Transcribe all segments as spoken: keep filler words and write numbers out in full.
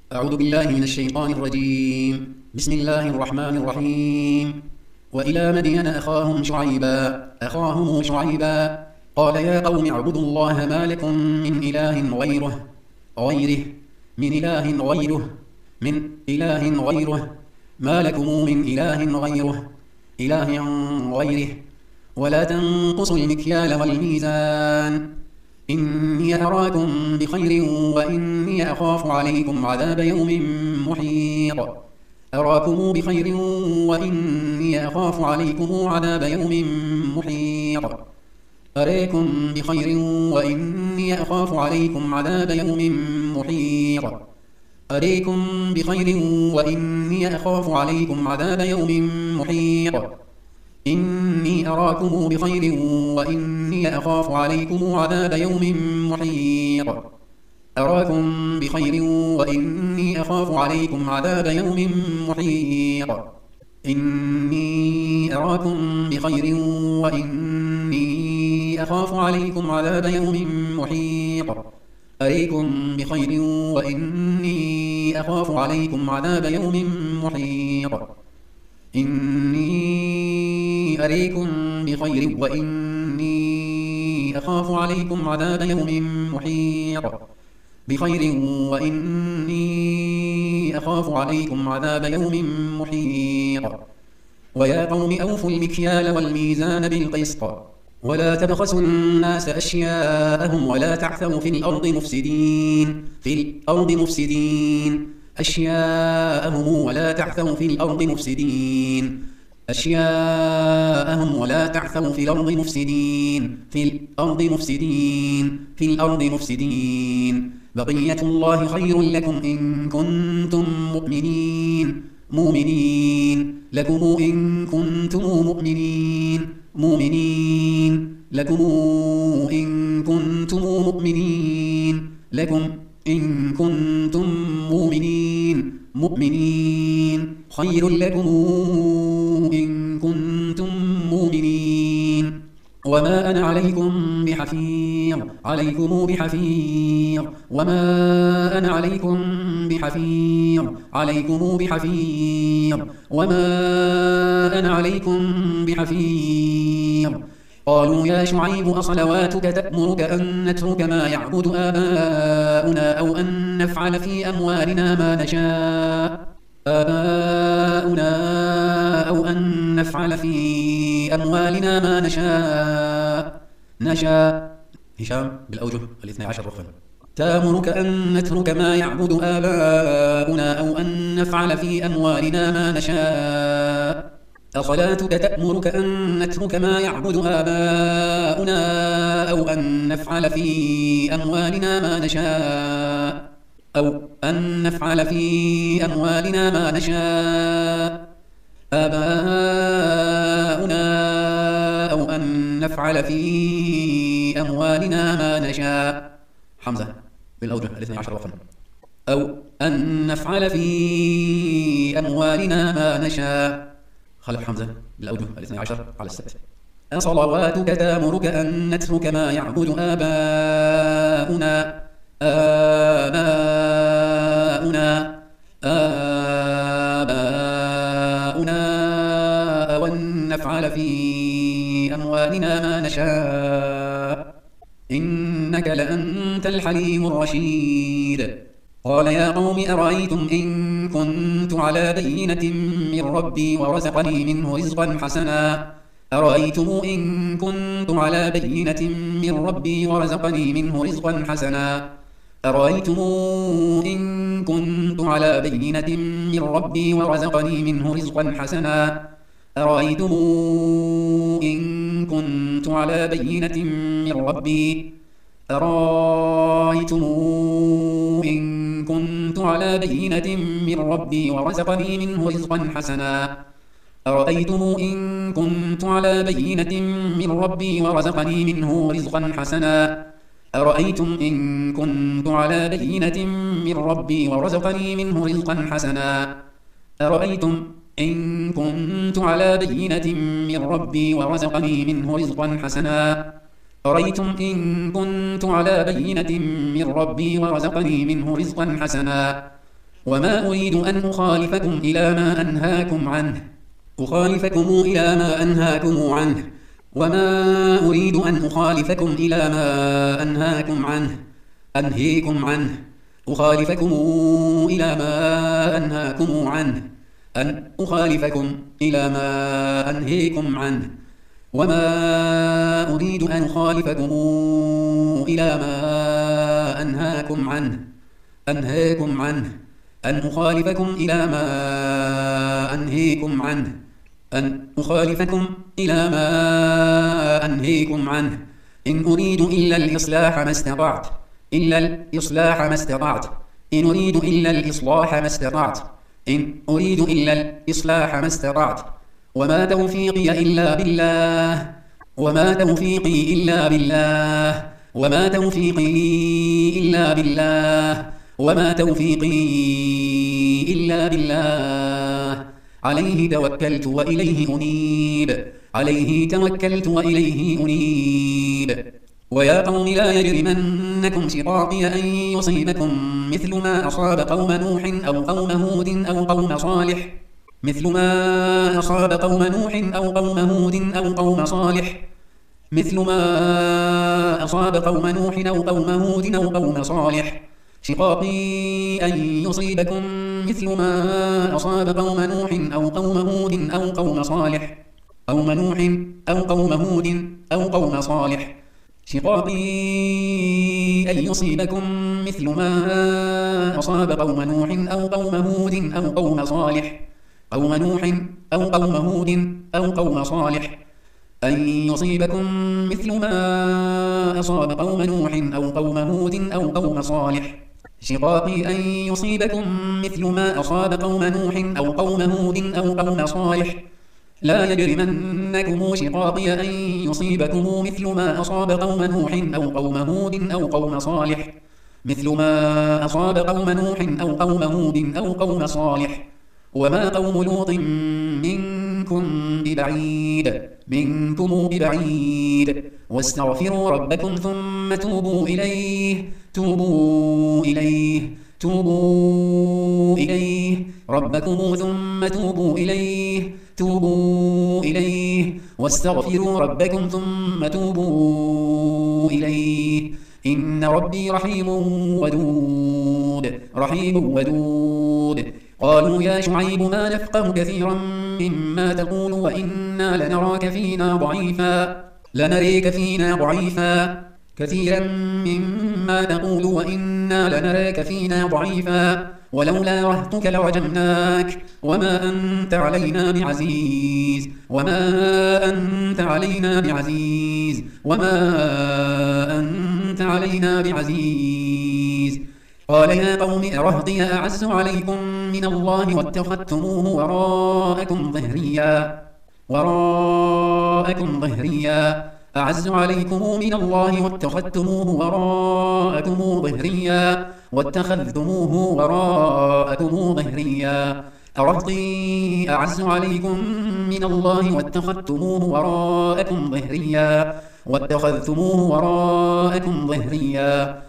أعوذ بالله من الشيطان الرجيم. بسم الله الرحمن الرحيم. وإلى مدين أخاهم شعيبا أخاهم شعيبا قال يا قوم اعبدوا الله ما لكم من إله غيره غيره من إله غيره من إله غيره ما لكم من إله غيره إله غيره ولا تنقصوا المكيال والميزان إني أراكم بخير وإني أخاف عليكم عذاب يوم محيط أراكم بخير وإني أخاف عليكم عذاب يوم محيط أريكم بخير وإني أخاف عليكم عذاب يوم محيط أريكم بخير وإني أخاف عليكم عذاب يوم محيط إني أراكم بخير وإني أخاف عليكم عذاب يوم محيط أراكم بخير وإني أخاف عليكم عذاب يوم محيط إني أراكم بخير وإني أخاف عليكم عذاب يوم محيط أريكم بخير وإني أخاف عليكم عذاب يوم محيط إني أريكم بخير وإني أخاف عليكم عذاب يوم محيط بخير وإني أخاف عليكم عذاب يوم محيط ويا قوم أوفوا المكيال والميزان بالقسط ولا تبخسوا الناس أشياءهم ولا تعثوا في الأرض مفسدين في الأرض مفسدين أشياءهم ولا تعثوا في الأرض مفسدين أشياءهم ولا تعثوا في الأرض مفسدين في الأرض مفسدين في الأرض مفسدين بقية الله خير لكم إن كنتم مؤمنين مؤمنين لكم إن كنتم مؤمنين مؤمنين لكم إن كنتم مؤمنين لكم إن كنتم مؤمنين مؤمنين خير لكم إن كنتم مؤمنين وما أنا عليكم بحفيظ عليكم بحفيظ وما أنا عليكم بحفيظ عليكم بحفيظ وما أنا عليكم بحفيظ قالوا يا شعيب أصلواتك تأمرك أن نترك ما يعبد آباؤنا أو أن نفعل في أموالنا ما نشاء آباؤنا أو أن نفعل في أموالنا ما نشاء نشاء هشام بالأوجه الاثنى عشر رخا تأمرك أن نترك ما يعبد آباؤنا أو أن نفعل في أموالنا ما نشاء أصلاتك تأمرك أن نترك ما يعبد آباؤنا أو أن نفعل في أموالنا ما نشاء أو أن نفعل في أموالنا ما نشاء آباؤنا أو أن نفعل في أموالنا ما نشاء حمزة بالأوجه الاثنى عشر وقفا أو أن نفعل في أموالنا ما نشاء خلف حمزة بالأوجه الاثنى عشر على السبت أصلواتك تأمرك أن نترك ما يعبد آباؤنا آباؤنا آباؤنا أو أن نفعل في أموالنا ما نشاء إنك لأنت الحليم الرشيد قال يا قوم أرأيتم إن كنت على بينة من ربي ورزقني منه رزقا حسنا أرأيتم إن كنت على بينة من ربي ورزقني منه رزقا حسنا أرأيتم إن كنت على بينة من ربي ورزقني منه رزقا حسنا أرأيتم إن كنت على بينة من ربي أرأيتم إن كنت على بينة من ربي ورزقني منه رزقا حسنا أرأيتم إن كنت على بينة من ربي ورزقني منه رزقا حسنا أرأيتم إن كنت على بينة من ربي ورزقني منه رزقا حسنا أرأيتم إن كنت على بينة من ربي ورزقني منه رزقا حسنا أرأيتم إن كنت على بينة من ربي ورزقني منه رزقا حسنا وما أريد أن أخالفكم إلى ما أنهاكم عنه أخالفكم إلى ما أنهاكم عنه وما أريد أن أخالفكم إلى ما أنهاكم عنه أنهيكم عنه أخالفكم إلى ما أنهاكم عنه أن أخالفكم إلى ما أنهيكم عنه وما أريد أن أخالفكم إلى ما أنهاكم عنه أنهاكم عنه أن أخالفكم إلى ما أنهيكم عنه أن أخالفكم إلى ما أنهيكم عنه إن أريد إلا الإصلاح ما استطعت إلا الإصلاح ما استطعت إن أريد إلا الإصلاح ما استطعت إن أريد إلا الإصلاح ما استطعت وما توفيقي إلا بالله وما توفيقي إلا بالله وما توفيقي إلا بالله وما توفيقي إلا بالله عليه توكلت وإليه أنيب عليه توكلت وإليه أنيب ويا قوم لا يجرمنكم شقاقي أن يصيبكم مثل ما أصاب قوم نوح أو قوم هود أو قوم صالح مثل ما أصاب قوم نوح أو قوم هود أو قوم صالح مثل ما أصاب قوم نوح أو قوم هود أو قوم صالح شقاقي أن يصيبكم مثل ما أصاب قوم نوح أو قوم هود أو قوم صالح قوم نوح أو قوم هود أو قوم صالح شقاقي أن يصيبكم مثل ما أصاب قوم نوح أو قوم هود أو قوم صالح قوم نوح أو قوم هود أو قوم صالح أن يصيبكم مثل ما أصاب قوم نوح أو قوم هود أو قوم صالح شقاقي أن يصيبكم مثل ما أصاب قوم نوح أو قوم هود أو قوم صالح لا يجرمنكم شقاقي أن يصيبكم مثل ما أصاب قوم نوح أو قوم هود أو قوم صالح مثل ما أصاب قوم نوح أو قوم هود أو قوم صالح وما قوم لوط منكم ببعيد منكم ببعيد واستغفروا ربكم ثم توبوا إليه توبوا إليه توبوا إليه ربكم ثم توبوا إليه توبوا إليه واستغفروا ربكم ثم توبوا إليه إن ربي رحيم ودود رحيم ودود قالوا يا شعيب ما نفقه كثيرا مما تقول وإنا لنراك فينا ضعيفا لنريك فينا ضعيفا كثيرا مما تقول وإنا لنراك فينا ضعيفا ولولا رهتك لرجمناك وما أنت علينا بعزيز وما أنت علينا بعزيز وما أنت علينا بعزيز قال يا قوم أرهطي أعز عليكم من الله واتخذتموه وراءكم ظهريا وراءكم ظهريا أعز عليكم من الله واتخذتموه وراءكم ظهريا واتخذتموه وراءكم ظهريا أرهطي أعز عليكم من الله واتخذتموه وراءكم ظهريا واتخذتموه وراءكم ظهريا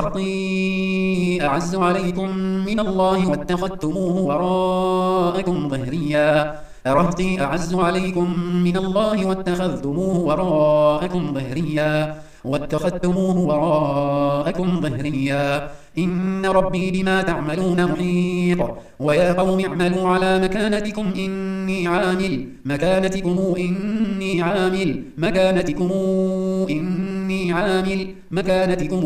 أرهطي أعز عليكم من الله واتخذتموه وراءكم ظهريا أرهطي أعز عليكم من الله واتخذتموه وراءكم ظهريا واتخذتموه وراءكم ظهريا إن ربي بما تعملون محيط ويا قوم اعملوا على مكانتكم إني عامل مكانتكم إني عامل مكانتكم إني عامل مكانتكم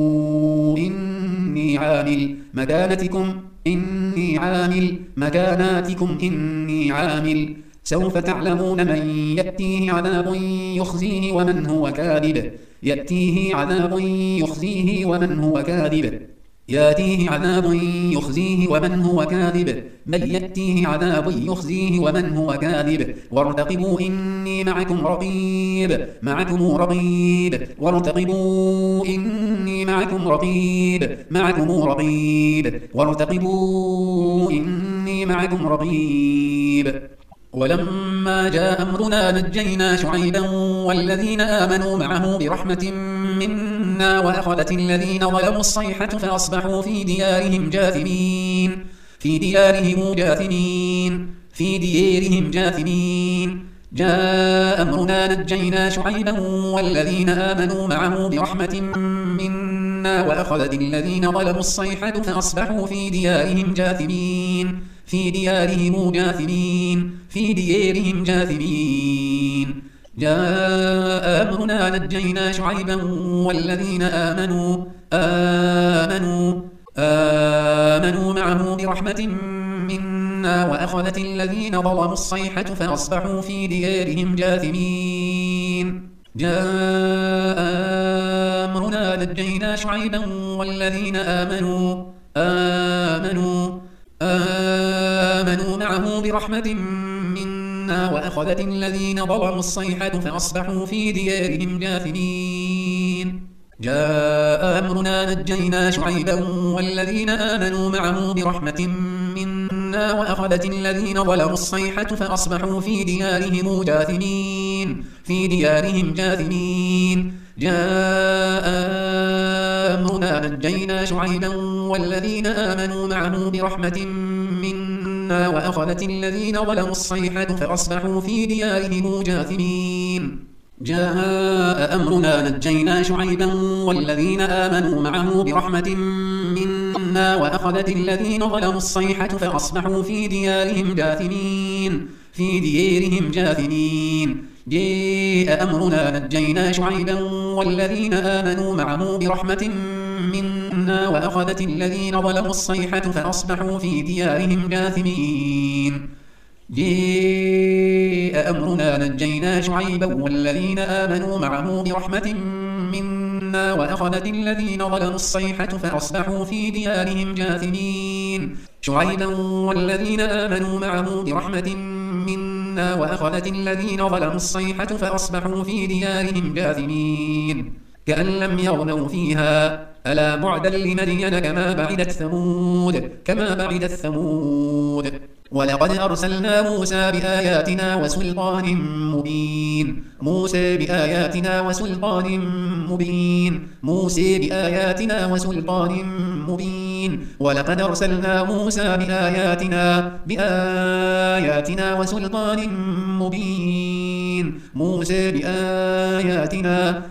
إني عامل مكانتكم إني عامل مكاناتكم إني عامل سوف تعلمون من يأتيه عذاب يخزيه ومن هو كاذب يأتيه عذاب يخزيه ومن هو كاذب يأتيه عذاب يخزيه ومن هو كاذب بل يأتيه عذاب يخزيه ومن هو كاذب وارتقبوا إني معكم رقيب معكم رقيب وارتقبوا إني معكم رقيب معكم رقيب وارتقبوا إني معكم رقيب ولما جاء أمرنا نجينا شعيبا والذين آمنوا معه برحمة منا منا وأخذت الذين ظلموا الصيحة فأصبحوا في ديارهم جاثمين في ديارهم جاثمين في ديارهم جاثمين جاء أمرنا نجينا شعيبا والذين آمنوا معه برحمة منا وأخذت الذين ظلموا الصيحة فأصبحوا في ديارهم جاثمين في ديارهم جاثمين في ديارهم جاثمين جاء أمرنا نجينا شعيبا والذين آمنوا آمنوا آمنوا معه برحمة منا وأخذت الذين ظلموا الصيحة فأصبحوا في ديارهم جاثمين جاء أمرنا نجينا شعيبا والذين آمنوا آمنوا آمنوا معه برحمة منا وأخذت الذين ظلموا الصيحة فأصبحوا في ديارهم جاثمين جاء أمرنا نجينا شعيبا والذين آمنوا معه برحمة منا وأخذت الذين ظلموا الصيحة فأصبحوا في ديارهم جاثمين في ديارهم جاثمين جاء أمرنا نجينا شعيبا والذين آمنوا معه برحمة منا وأخذت الذين ظلموا الصيحة فأصبحوا في ديارهم جاثمين جاء أمرنا نجينا شعيبا والذين آمنوا معه برحمة منا وأخذت الذين ظلموا الصيحة فأصبحوا في ديارهم جاثمين في ديارهم جاثمين جاء أمرنا نجينا شعيبا والذين آمنوا معه برحمة منا وأخذت الذين ظلموا الصيحة فأصبحوا في ديارهم جاثمين جاء أمرنا نجينا شعيبا والذين آمنوا معه برحمة منا وأخذت الذين ظلموا الصيحة فأصبحوا في ديارهم جاثمين شعيبا والذين آمنوا معه برحمة منا وأخذت الذين ظلموا الصيحة فأصبحوا في ديارهم جاثمين كأن لم يغنوا فيها ألا بعدا لمدين كما بعدت ثمود كما بعدت ثمود ولقد أرسلنا موسى بآياتنا وسلطان مبين موسى بآياتنا وسلطان مبين موسى بآياتنا وسلطان مبين ولقد أرسلنا موسى بآياتنا بآياتنا وسلطان مبين موسى بآياتنا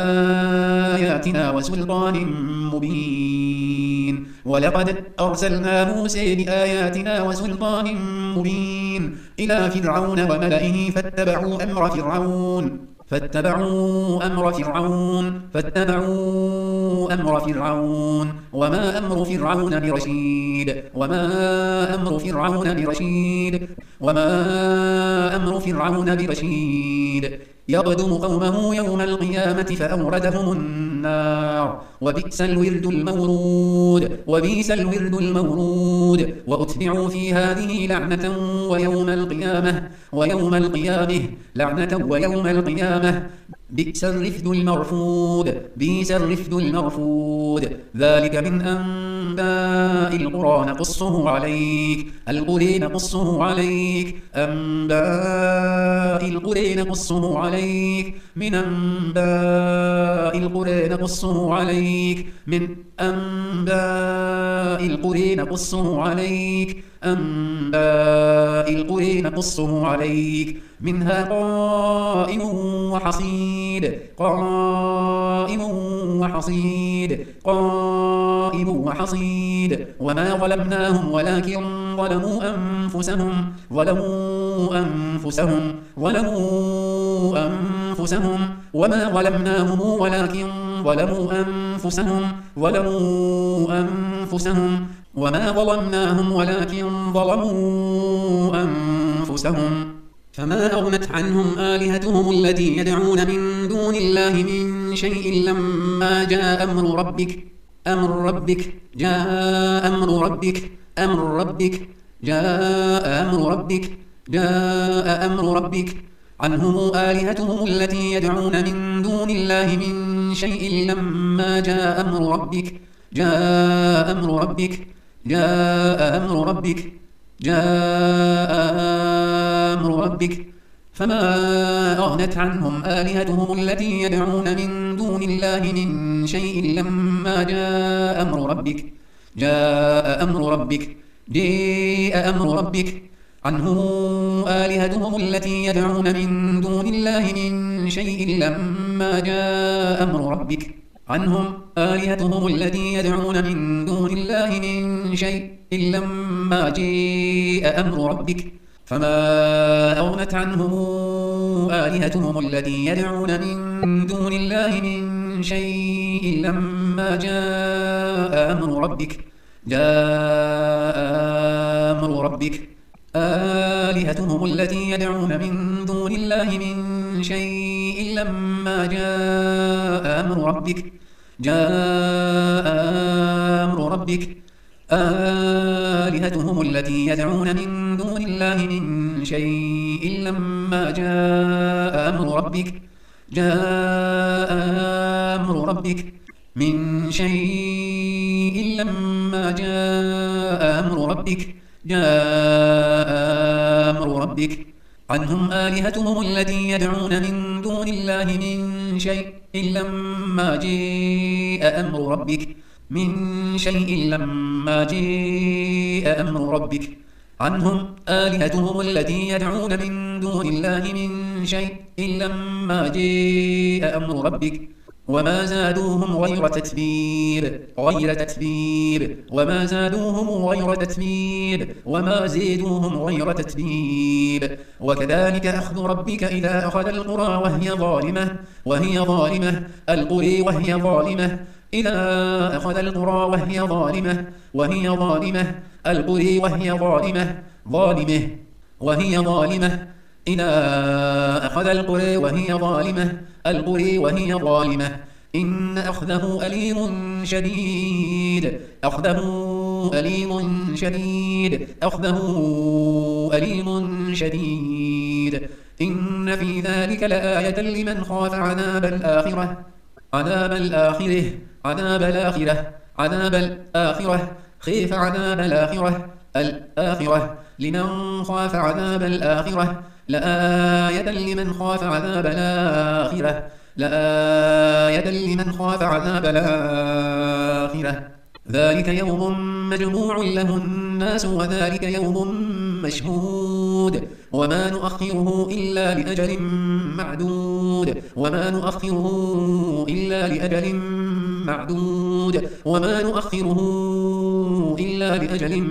بآياتنا وسلطان مبين ولقد أرسلنا موسى بآياتنا وسلطان مبين إلى فرعون وملئه فاتبعوا أمر فرعون فاتبعوا أمر فرعون فاتبعوا أمر فرعون وما أمر فرعون برشيد وما أمر فرعون برشيد وما أمر فرعون برشيد يقدم قومه يوم القيامة فأوردهم النار وبئس الورد المورود وبئس الورد المورود وأتبعوا في هذه لعنة ويوم القيامة ويوم القيامة لعنة ويوم القيامة بئس الرفد المرفود بئس الرفد المرفود ذلك من أنباء القرى نقصه عليك القرى نقصه عليك أنباء القرى نقصه عليك من أنباء القرى نقصه عليك من أنباء القرى نقصه عليك أنباء القرى نقصه عليك منها قائم وحصيد قائم وحصيد قائم وحصيد وما ظلمناهم ولكن ظلموا أنفسهم ظلموا أنفسهم ظلموا أنفسهم وما ظلمناهم ولكن ظلموا أنفسهم ظلموا أنفسهم وما ظلمناهم ولكن ظلموا أنفسهم فما أغنت عنهم آلهتهم التي يدعون من دون الله من شيء لما جاء أمر ربك أمر ربك جاء أمر ربك أمر ربك جاء أمر ربك جاء أمر ربك عنهم آلهتهم التي يدعون من دون الله من شيء لما جاء أمر ربك جاء أمر ربك جاء أمر ربك جاء أمر ربك فما أغنت عنهم آلهتهم التي يدعون من دون الله من شيء لما جاء أمر ربك جاء أمر ربك جاء أمر ربك عنهم آلهتهم التي يدعون من دون الله من شيء لما جاء أمر ربك عنهم آلهتهم التي يدعون من دون الله من شيء لما جاء أمر ربك فما أغنت عنهم آلهتهم التي يدعون من دون الله من شيء لما جاء أمر ربك جاء أمر ربك آلهتهم التي يدعون من دون الله من شيء لما جاء أمر ربك جاء أمر ربك آلهتهم التي يدعون من دون الله من شيء لما جاء أمر ربك جاء أمر ربك من شيء لما جاء أمر ربك جاء أمر ربك عنهم آلهتهم التي يدعون من دون الله من شيء لما جاء أمر ربك من شيء لما جاء أمر ربك عنهم آلهتهم التي يدعون من دون الله من شيء لما جاء أمر ربك وما زادوهم غير تتبير غير تتبير وما زادوهم غير تتبير وما زادوهم غير تتبير وكذلك أخذ ربك إذا أخذ القرى وهي ظالمة وهي ظالمة القرى وهي ظالمة إذا أخذ القرى وهي ظالمة وهي ظالمة القرى وهي ظالمة ظالمة وهي ظالمة إذا أخذ القرى وهي ظالمة القرى وهي ظالمة إن أخذه أليم شديد أخذه أليم شديد أخذه أليم شديد إن في ذلك لآية لمن خاف عذاب الآخرة عذاب الآخرة عذاب الآخرة عذاب الآخرة خيف عذاب الآخرة الآخرة لمن خاف عذاب الآخرة لآية لمن خاف عذاب الآخرة لآية لمن خاف عذاب الآخرة ذلك يوم مجموع له الناس وذلك يوم مشهود وما نؤخره إلا لأجل معدود وما نؤخره إلا لأجل معدود وما نؤخره إلا لأجل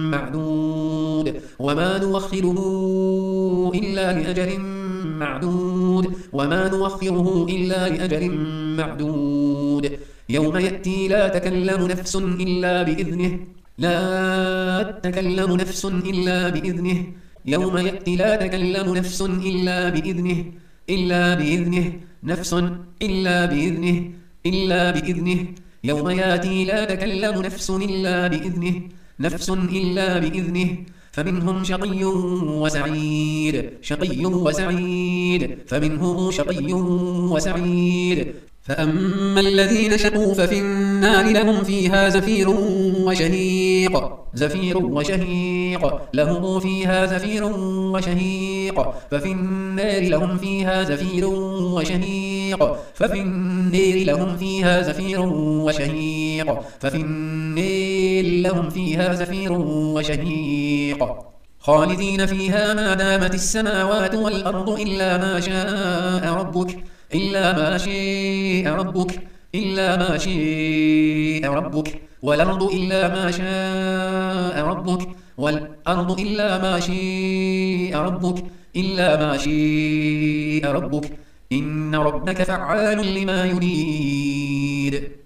معدود وما نؤخره إلا لأجل معدود وما نؤخره إلا لأجل معدود يوم يأتي لا تكلم نفس إلا بإذنه لا تكلم نفس إلا بإذنه يوم يأتي لا تكلم نفس إلا بإذنه إلا بإذنه نفس إلا بإذنه إلا بإذنه يوم يأتي لا تكلم نفس إلا بإذنه نفس إلا بإذنه فمنهم شقي وسعيد شقي وسعيد فمنهم شقي وسعيد فأما الذين شقوا ففي النار لهم فيها زفير وشهيق زفير وشهيق لهم فيها زفير وشهيق ففي النار لهم فيها زفير وشهيق ففي النار لهم فيها زفير وشهيق ففي النار لهم فيها زفير وشهيق خالدين فيها ما دامت السماوات والأرض إلا ما شاء ربك إلا ما شاء ربك إلا ما شاء ربك والأرض إلا ما شاء ربك والأرض إلا ما شاء ربك إلا ما شاء ربك إن ربك فعال لما يريد